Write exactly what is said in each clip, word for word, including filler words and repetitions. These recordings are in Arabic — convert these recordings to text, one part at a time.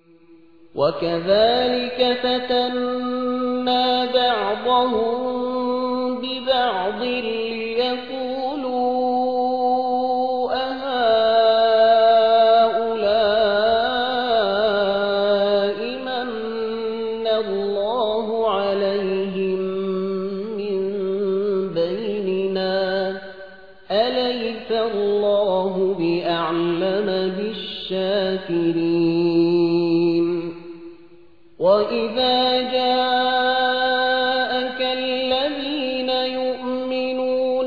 وكذلك فتنا بعضهم ببعض ليقولوا أهؤلاء من الله عليهم من بيننا أليس الله بأعلم بالشاكرين وإذا جاءك الذين يؤمنون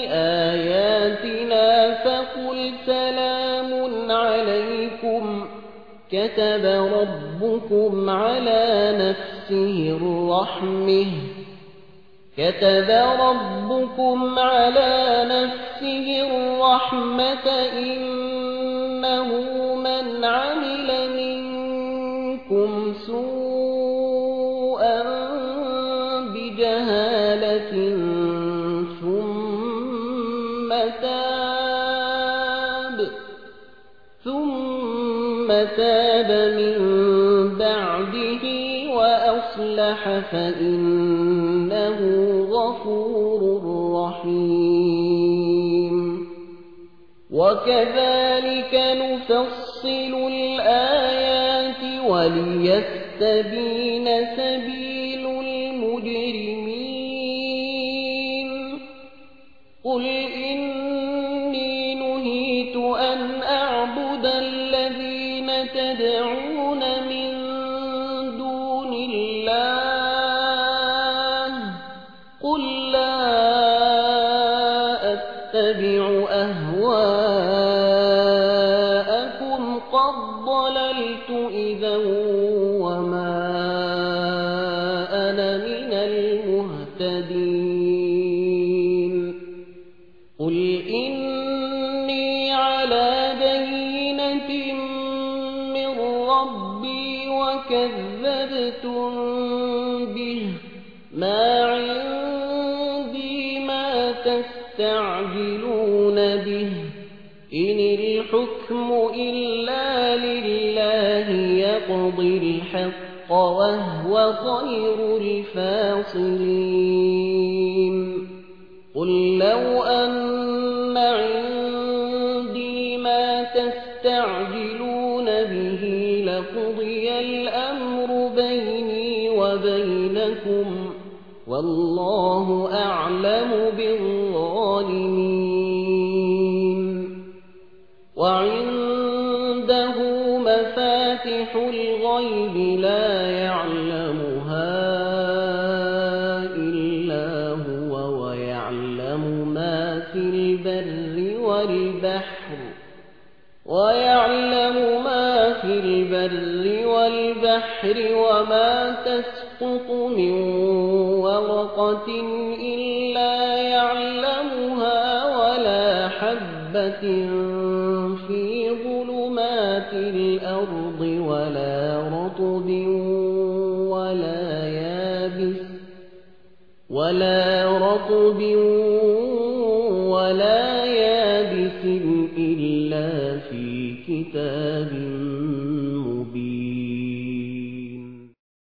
بآياتنا فقل سلام عليكم كتب ربكم على نفسه الرحمة كتب ربكم على نفسه الرحمة إنه من عمل منكم سوءا بجهالة ثم تاب ثم تاب من بعده وأصلح فإنه غفور رحيم وكذلك نفصل الآيات وليستبين سبيل المجرمين قل إني نهيت أن أعبد الذين تدعون من دون الله قل لا أتبع أهواءكم قد ضللت إذا وما أنا من المهتدين قل إني على بينة من ربي وكذبتم به ما عندي ما تستعجلون به إن الحكم إلا لله يقضي الحق وهو خير الفاصلين قل لو أن عندي ما تستعجلون به لقضي الأمر بيني وبينكم والله أعلم بالظالمين وعنده مفاتح الغيب لا يعلمها إلا هو ويعلم ما في البر والبحر ويعلم ما في البر والبحر وما تسقط من ورقة إلا يعلمها ولا حبة في ظلمات الأرض ولا رطب ولا يابس ولا رطب ولا يابس إلا في كتاب